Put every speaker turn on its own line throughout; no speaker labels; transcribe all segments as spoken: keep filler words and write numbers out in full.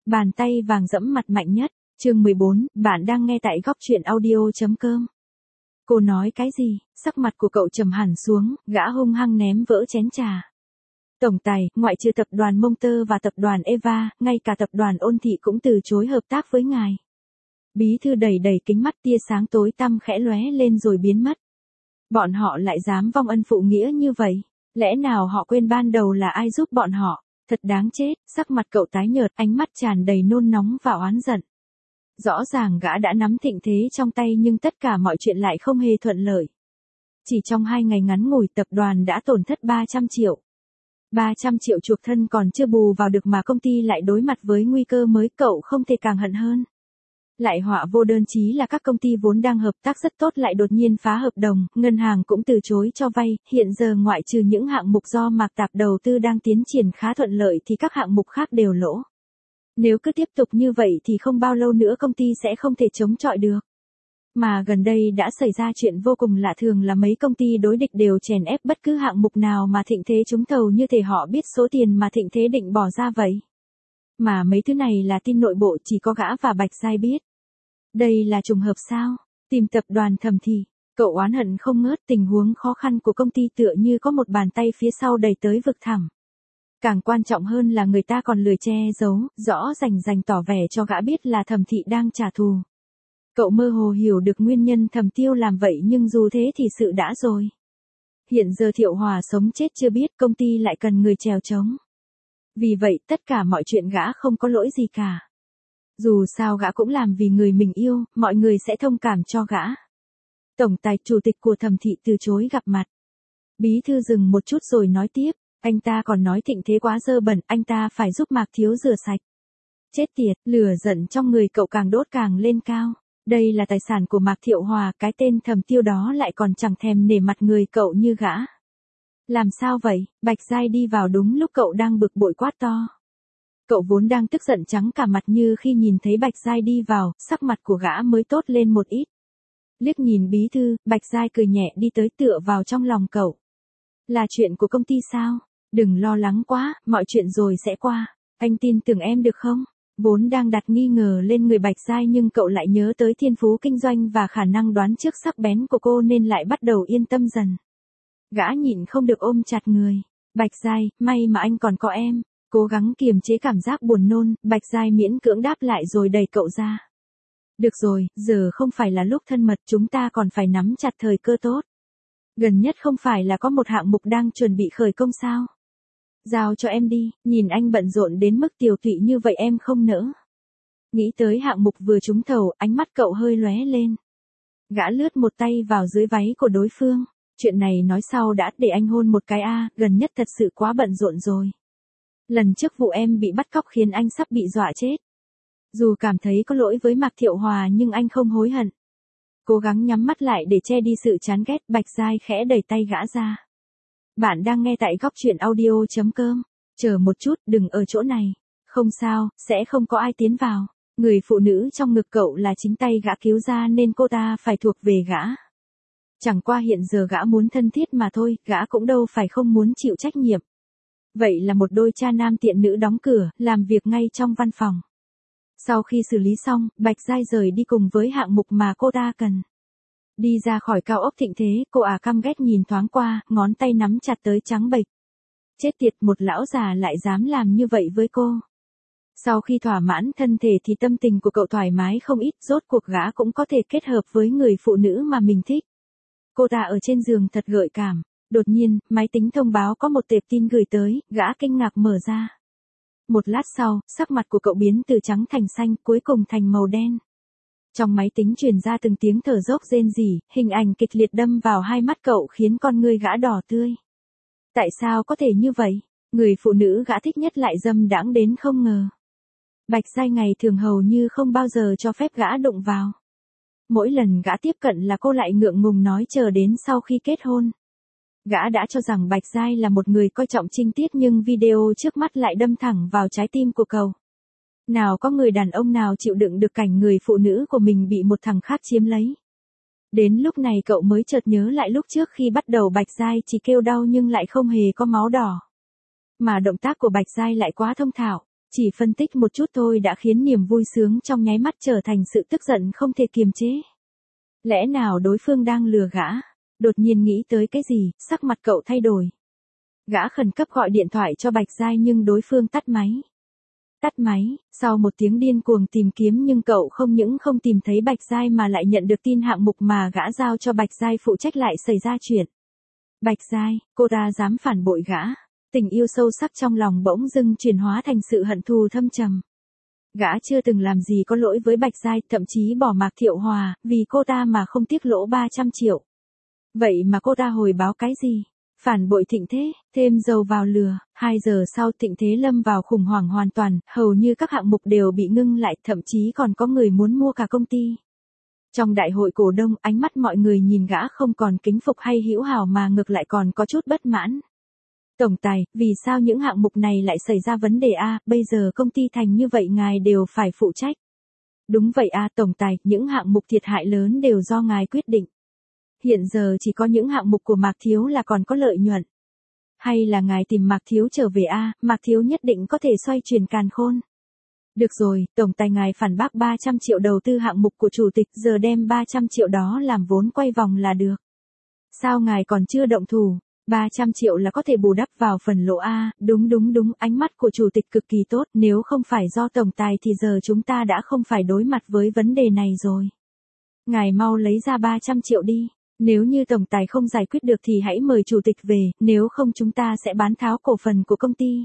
Bàn tay vàng dẫm mặt mạnh nhất, chương mười bốn, bạn đang nghe tại góc truyện audio.com. Cô nói cái gì? Sắc mặt của cậu trầm hẳn xuống, gã hung hăng ném vỡ chén trà. Tổng tài, ngoại trừ tập đoàn Monter và tập đoàn Eva, ngay cả tập đoàn Ôn Thị cũng từ chối hợp tác với ngài. Bí thư đẩy đẩy kính mắt, tia sáng tối tăm khẽ lóe lên rồi biến mất. Bọn họ lại dám vong ân phụ nghĩa như vậy? Lẽ nào họ quên ban đầu là ai giúp bọn họ? Thật đáng chết, sắc mặt cậu tái nhợt, ánh mắt tràn đầy nôn nóng và oán giận. Rõ ràng gã đã nắm thịnh thế trong tay nhưng tất cả mọi chuyện lại không hề thuận lợi. Chỉ trong hai ngày ngắn ngủi tập đoàn đã tổn thất ba trăm triệu. ba trăm triệu chuộc thân còn chưa bù vào được mà công ty lại đối mặt với nguy cơ mới, cậu không thể càng hận hơn. Lại họa vô đơn chí là các công ty vốn đang hợp tác rất tốt lại đột nhiên phá hợp đồng, ngân hàng cũng từ chối cho vay, hiện giờ ngoại trừ những hạng mục do Mạc Tạp đầu tư đang tiến triển khá thuận lợi thì các hạng mục khác đều lỗ. Nếu cứ tiếp tục như vậy thì không bao lâu nữa công ty sẽ không thể chống chọi được. Mà gần đây đã xảy ra chuyện vô cùng lạ thường là mấy công ty đối địch đều chèn ép bất cứ hạng mục nào mà Thịnh Thế trúng thầu, như thể họ biết số tiền mà Thịnh Thế định bỏ ra vậy. Mà mấy thứ này là tin nội bộ, chỉ có gã và Bạch Giai biết. Đây là trùng hợp sao? Tìm tập đoàn Thẩm Thị, cậu oán hận không ngớt, tình huống khó khăn của công ty tựa như có một bàn tay phía sau đẩy tới vực thẳm. Càng quan trọng hơn là người ta còn lười che giấu, rõ rành rành tỏ vẻ cho gã biết là Thẩm Thị đang trả thù. Cậu mơ hồ hiểu được nguyên nhân Thẩm Tiêu làm vậy, nhưng dù thế thì sự đã rồi. Hiện giờ Thiệu Hòa sống chết chưa biết, công ty lại cần người chèo chống. Vì vậy tất cả mọi chuyện gã không có lỗi gì cả. Dù sao gã cũng làm vì người mình yêu, mọi người sẽ thông cảm cho gã. Tổng tài chủ tịch của Thẩm Thị từ chối gặp mặt. Bí thư dừng một chút rồi nói tiếp, anh ta còn nói Thịnh Thế quá dơ bẩn, anh ta phải giúp Mạc Thiếu rửa sạch. Chết tiệt, lửa giận trong người cậu càng đốt càng lên cao. Đây là tài sản của Mạc Thiệu Hòa, cái tên Thẩm Tiêu đó lại còn chẳng thèm nể mặt người cậu như gã. Làm sao vậy? Bạch Giai đi vào đúng lúc cậu đang bực bội quát to. Cậu vốn đang tức giận trắng cả mặt, như khi nhìn thấy Bạch Giai đi vào, sắc mặt của gã mới tốt lên một ít. Liếc nhìn bí thư, Bạch Giai cười nhẹ đi tới tựa vào trong lòng cậu. Là chuyện của công ty sao? Đừng lo lắng quá, mọi chuyện rồi sẽ qua. Anh tin tưởng em được không? Vốn đang đặt nghi ngờ lên người Bạch Giai nhưng cậu lại nhớ tới thiên phú kinh doanh và khả năng đoán trước sắc bén của cô nên lại bắt đầu yên tâm dần. Gã nhịn không được ôm chặt người. Bạch Giai, may mà anh còn có em. Cố gắng kiềm chế cảm giác buồn nôn, Bạch Giai miễn cưỡng đáp lại rồi đẩy cậu ra. Được rồi, giờ không phải là lúc thân mật, chúng ta còn phải nắm chặt thời cơ tốt. Gần nhất không phải là có một hạng mục đang chuẩn bị khởi công sao? Giao cho em đi, nhìn anh bận rộn đến mức tiều tụy như vậy em không nỡ. Nghĩ tới hạng mục vừa trúng thầu, ánh mắt cậu hơi lóe lên. Gã lướt một tay vào dưới váy của đối phương. Chuyện này nói sau đã, để anh hôn một cái a, gần nhất thật sự quá bận rộn rồi. Lần trước vụ em bị bắt cóc khiến anh sắp bị dọa chết. Dù cảm thấy có lỗi với Mạc Thiệu Hòa nhưng anh không hối hận. Cố gắng nhắm mắt lại để che đi sự chán ghét, Bạch Giai khẽ đẩy tay gã ra. Bạn đang nghe tại góc truyện audio.com. Chờ một chút, đừng ở chỗ này. Không sao, sẽ không có ai tiến vào. Người phụ nữ trong ngực cậu là chính tay gã cứu ra nên cô ta phải thuộc về gã. Chẳng qua hiện giờ gã muốn thân thiết mà thôi, gã cũng đâu phải không muốn chịu trách nhiệm. Vậy là một đôi cha nam tiện nữ đóng cửa, làm việc ngay trong văn phòng. Sau khi xử lý xong, Bạch Giai rời đi cùng với hạng mục mà cô ta cần. Đi ra khỏi cao ốc Thịnh Thế, cô à căm ghét nhìn thoáng qua, ngón tay nắm chặt tới trắng bệch. Chết tiệt, một lão già lại dám làm như vậy với cô. Sau khi thỏa mãn thân thể thì tâm tình của cậu thoải mái không ít, rốt cuộc gã cũng có thể kết hợp với người phụ nữ mà mình thích. Cô ta ở trên giường thật gợi cảm. Đột nhiên, máy tính thông báo có một tệp tin gửi tới, gã kinh ngạc mở ra. Một lát sau, sắc mặt của cậu biến từ trắng thành xanh, cuối cùng thành màu đen. Trong máy tính truyền ra từng tiếng thở dốc rên rỉ, hình ảnh kịch liệt đâm vào hai mắt cậu khiến con ngươi gã đỏ tươi. Tại sao có thể như vậy? Người phụ nữ gã thích nhất lại dâm đãng đến không ngờ. Bạch Giai ngày thường hầu như không bao giờ cho phép gã đụng vào. Mỗi lần gã tiếp cận là cô lại ngượng ngùng nói chờ đến sau khi kết hôn. Gã đã cho rằng Bạch Giai là một người coi trọng trinh tiết nhưng video trước mắt lại đâm thẳng vào trái tim của cậu. Nào có người đàn ông nào chịu đựng được cảnh người phụ nữ của mình bị một thằng khác chiếm lấy. Đến lúc này cậu mới chợt nhớ lại lúc trước khi bắt đầu Bạch Giai chỉ kêu đau nhưng lại không hề có máu đỏ. Mà động tác của Bạch Giai lại quá thông thạo. Chỉ phân tích một chút thôi đã khiến niềm vui sướng trong nháy mắt trở thành sự tức giận không thể kiềm chế. Lẽ nào đối phương đang lừa gã? Đột nhiên nghĩ tới cái gì, sắc mặt cậu thay đổi. Gã khẩn cấp gọi điện thoại cho Bạch Giai nhưng đối phương tắt máy. Tắt máy, sau một tiếng điên cuồng tìm kiếm nhưng cậu không những không tìm thấy Bạch Giai mà lại nhận được tin hạng mục mà gã giao cho Bạch Giai phụ trách lại xảy ra chuyện. Bạch Giai, cô ta dám phản bội gã. Tình yêu sâu sắc trong lòng bỗng dưng chuyển hóa thành sự hận thù thâm trầm. Gã chưa từng làm gì có lỗi với Bạch Giai, thậm chí bỏ Mạc Thiệu Hòa, vì cô ta mà không tiếc lỗ ba trăm triệu. Vậy mà cô ta hồi báo cái gì? Phản bội Thịnh Thế, thêm dầu vào lửa. Hai giờ sau Thịnh Thế lâm vào khủng hoảng hoàn toàn, hầu như các hạng mục đều bị ngưng lại, thậm chí còn có người muốn mua cả công ty. Trong đại hội cổ đông, ánh mắt mọi người nhìn gã không còn kính phục hay hữu hảo mà ngược lại còn có chút bất mãn. Tổng tài, vì sao những hạng mục này lại xảy ra vấn đề a, bây giờ công ty thành như vậy ngài đều phải phụ trách. Đúng vậy a tổng tài, những hạng mục thiệt hại lớn đều do ngài quyết định. Hiện giờ chỉ có những hạng mục của Mạc Thiếu là còn có lợi nhuận. Hay là ngài tìm Mạc Thiếu trở về a, Mạc Thiếu nhất định có thể xoay chuyển càn khôn. Được rồi, tổng tài ngài phản bác ba trăm triệu đầu tư hạng mục của chủ tịch, giờ đem ba trăm triệu đó làm vốn quay vòng là được. Sao ngài còn chưa động thủ? ba trăm triệu là có thể bù đắp vào phần lỗ a, đúng đúng đúng, ánh mắt của chủ tịch cực kỳ tốt, nếu không phải do tổng tài thì giờ chúng ta đã không phải đối mặt với vấn đề này rồi. Ngài mau lấy ra ba trăm triệu đi, nếu như tổng tài không giải quyết được thì hãy mời chủ tịch về, nếu không chúng ta sẽ bán tháo cổ phần của công ty.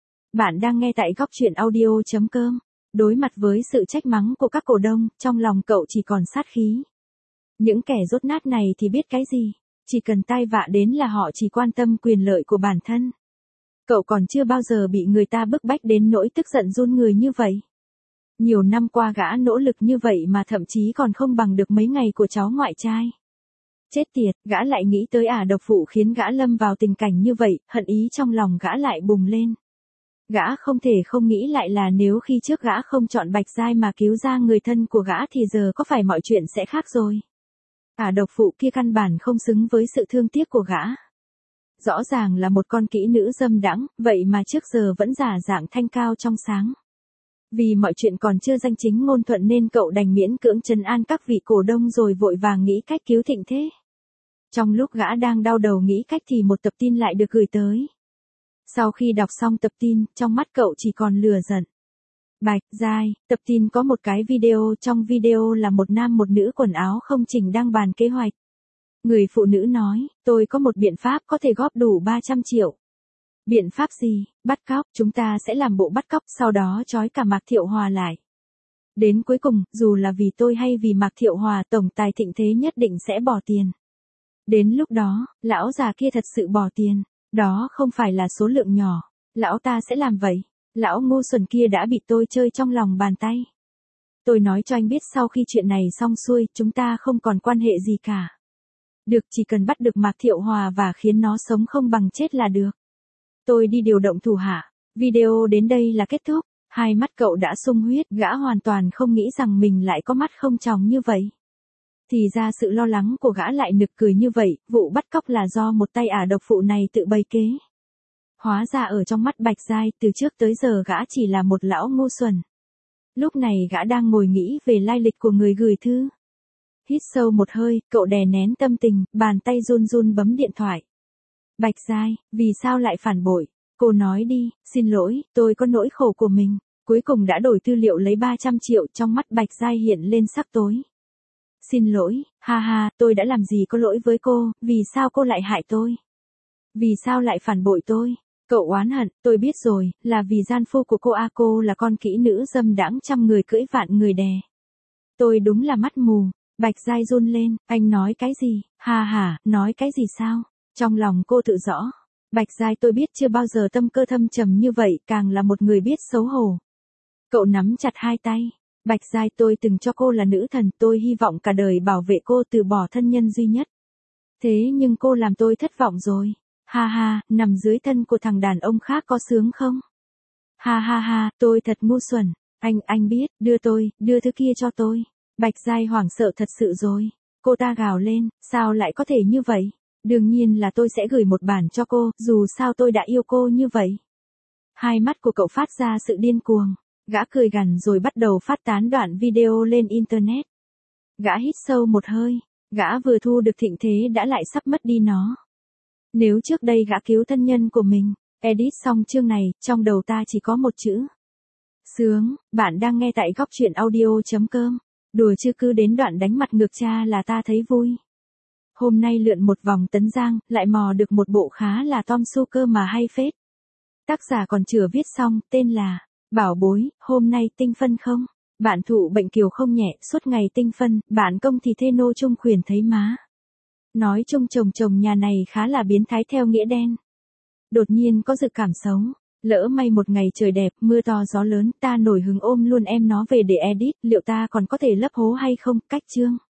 Bạn đang nghe tại góc truyện audio chấm com. Đối mặt với sự trách mắng của các cổ đông, trong lòng cậu chỉ còn sát khí. Những kẻ dốt nát này thì biết cái gì? Chỉ cần tai vạ đến là họ chỉ quan tâm quyền lợi của bản thân. Cậu còn chưa bao giờ bị người ta bức bách đến nỗi tức giận run người như vậy. Nhiều năm qua gã nỗ lực như vậy mà thậm chí còn không bằng được mấy ngày của cháu ngoại trai. Chết tiệt, gã lại nghĩ tới ả độc phụ khiến gã lâm vào tình cảnh như vậy, hận ý trong lòng gã lại bùng lên. Gã không thể không nghĩ lại là nếu khi trước gã không chọn Bạch Giai mà cứu ra người thân của gã thì giờ có phải mọi chuyện sẽ khác rồi. Ả độc phụ kia căn bản không xứng với sự thương tiếc của gã. Rõ ràng là một con kỹ nữ dâm đãng, vậy mà trước giờ vẫn giả dạng thanh cao trong sáng. Vì mọi chuyện còn chưa danh chính ngôn thuận nên cậu đành miễn cưỡng trấn an các vị cổ đông rồi vội vàng nghĩ cách cứu Thịnh Thế. Trong lúc gã đang đau đầu nghĩ cách thì một tập tin lại được gửi tới. Sau khi đọc xong tập tin, trong mắt cậu chỉ còn lửa giận. Bạch Giai, tập tin có một cái video, trong video là một nam một nữ quần áo không chỉnh đang bàn kế hoạch. Người phụ nữ nói, tôi có một biện pháp có thể góp đủ ba trăm triệu. Biện pháp gì? Bắt cóc, chúng ta sẽ làm bộ bắt cóc, sau đó trói cả Mạc Thiệu Hòa lại. Đến cuối cùng, dù là vì tôi hay vì Mạc Thiệu Hòa, tổng tài Thịnh Thế nhất định sẽ bỏ tiền. Đến lúc đó, lão già kia thật sự bỏ tiền. Đó không phải là số lượng nhỏ. Lão ta sẽ làm vậy. Lão ngu xuẩn kia đã bị tôi chơi trong lòng bàn tay. Tôi nói cho anh biết sau khi chuyện này xong xuôi, chúng ta không còn quan hệ gì cả. Được, chỉ cần bắt được Mạc Thiệu Hòa và khiến nó sống không bằng chết là được. Tôi đi điều động thủ hạ. Video đến đây là kết thúc. Hai mắt cậu đã sung huyết, gã hoàn toàn không nghĩ rằng mình lại có mắt không tròng như vậy. Thì ra sự lo lắng của gã lại nực cười như vậy, vụ bắt cóc là do một tay ả độc phụ này tự bày kế. Hóa ra ở trong mắt Bạch Giai, từ trước tới giờ gã chỉ là một lão ngu xuẩn. Lúc này gã đang ngồi nghĩ về lai lịch của người gửi thư. Hít sâu một hơi, cậu đè nén tâm tình, bàn tay run run bấm điện thoại. Bạch Giai, vì sao lại phản bội? Cô nói đi, xin lỗi, tôi có nỗi khổ của mình. Cuối cùng đã đổi tư liệu lấy ba trăm triệu, trong mắt Bạch Giai hiện lên sắc tối. Xin lỗi, ha ha, tôi đã làm gì có lỗi với cô, vì sao cô lại hại tôi? Vì sao lại phản bội tôi? Cậu oán hận, tôi biết rồi, là vì gian phu của cô a, cô là con kỹ nữ dâm đãng trăm người cưỡi vạn người đè. Tôi đúng là mắt mù. Bạch Giai run lên, anh nói cái gì? Ha ha, nói cái gì sao? Trong lòng cô tự rõ. Bạch Giai, tôi biết chưa bao giờ tâm cơ thâm trầm như vậy, càng là một người biết xấu hổ. Cậu nắm chặt hai tay. Bạch Giai, tôi từng cho cô là nữ thần, tôi hy vọng cả đời bảo vệ cô từ bỏ thân nhân duy nhất. Thế nhưng cô làm tôi thất vọng rồi. Ha ha, nằm dưới thân của thằng đàn ông khác có sướng không? Ha ha ha, tôi thật ngu xuẩn. Anh, anh biết, đưa tôi, đưa thứ kia cho tôi. Bạch Giai hoảng sợ thật sự rồi. Cô ta gào lên, sao lại có thể như vậy? Đương nhiên là tôi sẽ gửi một bản cho cô, dù sao tôi đã yêu cô như vậy. Hai mắt của cậu phát ra sự điên cuồng. Gã cười gằn rồi bắt đầu phát tán đoạn video lên Internet. Gã hít sâu một hơi. Gã vừa thu được thịnh thế đã lại sắp mất đi nó. Nếu trước đây gã cứu thân nhân của mình, edit xong chương này, trong đầu ta chỉ có một chữ. Sướng. Bạn đang nghe tại góc truyện audio.com. Đùa chứ cứ đến đoạn đánh mặt ngược cha là ta thấy vui. Hôm nay lượn một vòng Tấn Giang, lại mò được một bộ khá là Tom Su cơ mà hay phết. Tác giả còn chưa viết xong, tên là Bảo bối, hôm nay tinh phân không? Bạn thụ bệnh kiều không nhẹ, suốt ngày tinh phân, bạn công thì thê nô chung khuyển thấy má. Nói chung chồng chồng nhà này khá là biến thái theo nghĩa đen. Đột nhiên có dự cảm xấu. Lỡ may một ngày trời đẹp, mưa to gió lớn, ta nổi hứng ôm luôn em nó về để edit, liệu ta còn có thể lấp hố hay không? Cách chương.